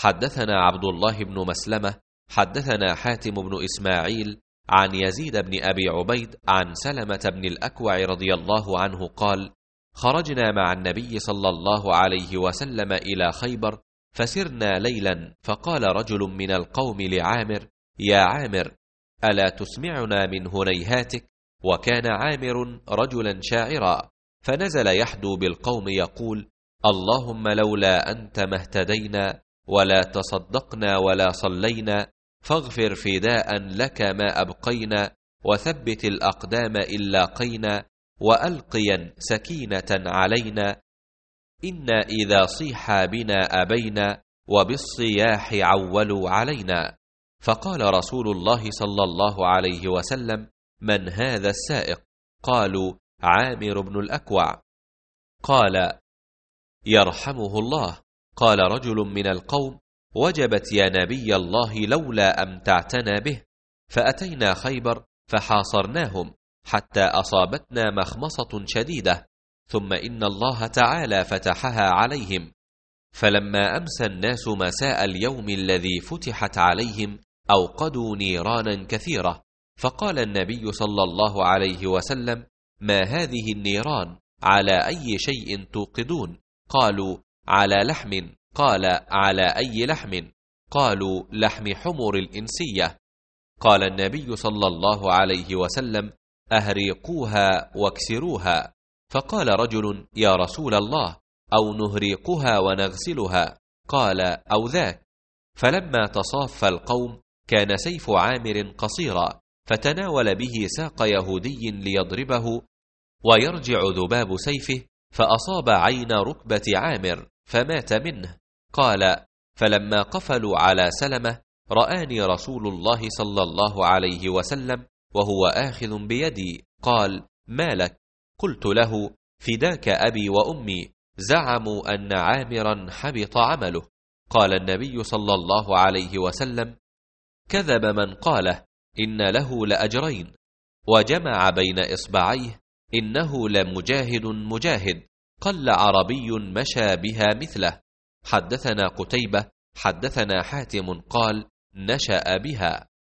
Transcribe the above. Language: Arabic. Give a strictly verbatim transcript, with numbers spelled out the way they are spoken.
حدثنا عبد الله بن مسلمة حدثنا حاتم بن إسماعيل عن يزيد بن أبي عبيد عن سلمة بن الأكوع رضي الله عنه قال: خرجنا مع النبي صلى الله عليه وسلم إلى خيبر، فسرنا ليلا، فقال رجل من القوم لعامر: يا عامر، ألا تسمعنا من هنيهاتك؟ وكان عامر رجلا شاعرا، فنزل يحدو بالقوم يقول: اللهم لولا أنت ما اهتدينا ولا تصدقنا ولا صلينا، فاغفر فداء لك ما أبقينا، وثبت الأقدام إن لاقينا، وألقيا سكينة علينا، إنا إذا صيح بنا أبينا، وبالصياح عولوا علينا. فقال رسول الله صلى الله عليه وسلم: من هذا السائق؟ قالوا: عامر بن الأكوع. قال: يرحمه الله. قال رجل من القوم: وجبت يا نبي الله لولا أمتعتنا به. فأتينا خيبر فحاصرناهم حتى أصابتنا مخمصة شديدة، ثم إن الله تعالى فتحها عليهم. فلما أمسى الناس مساء اليوم الذي فتحت عليهم أوقدوا نيرانا كثيرة، فقال النبي صلى الله عليه وسلم: ما هذه النيران؟ على أي شيء توقدون؟ قالوا: على لحم. قال: على أي لحم؟ قالوا: لحم حمر الإنسية. قال النبي صلى الله عليه وسلم: أهريقوها واكسروها. فقال رجل: يا رسول الله، أو نهريقها ونغسلها؟ قال: أو ذاك. فلما تصاف القوم كان سيف عامر قصيرا، فتناول به ساق يهودي ليضربه، ويرجع ذباب سيفه فأصاب عين ركبة عامر فمات منه. قال: فلما قفلوا على سلمة رآني رسول الله صلى الله عليه وسلم وهو آخذ بيدي، قال: ما لك؟ قلت له: فداك أبي وأمي، زعموا أن عامرا حبط عمله. قال النبي صلى الله عليه وسلم: كذب من قاله، إن له لأجرين. وجمع بين إصبعيه: إنه لمجاهد مجاهد، قل عربي مشى بها مثله. حدثنا قتيبة حدثنا حاتم قال: نشأ بها.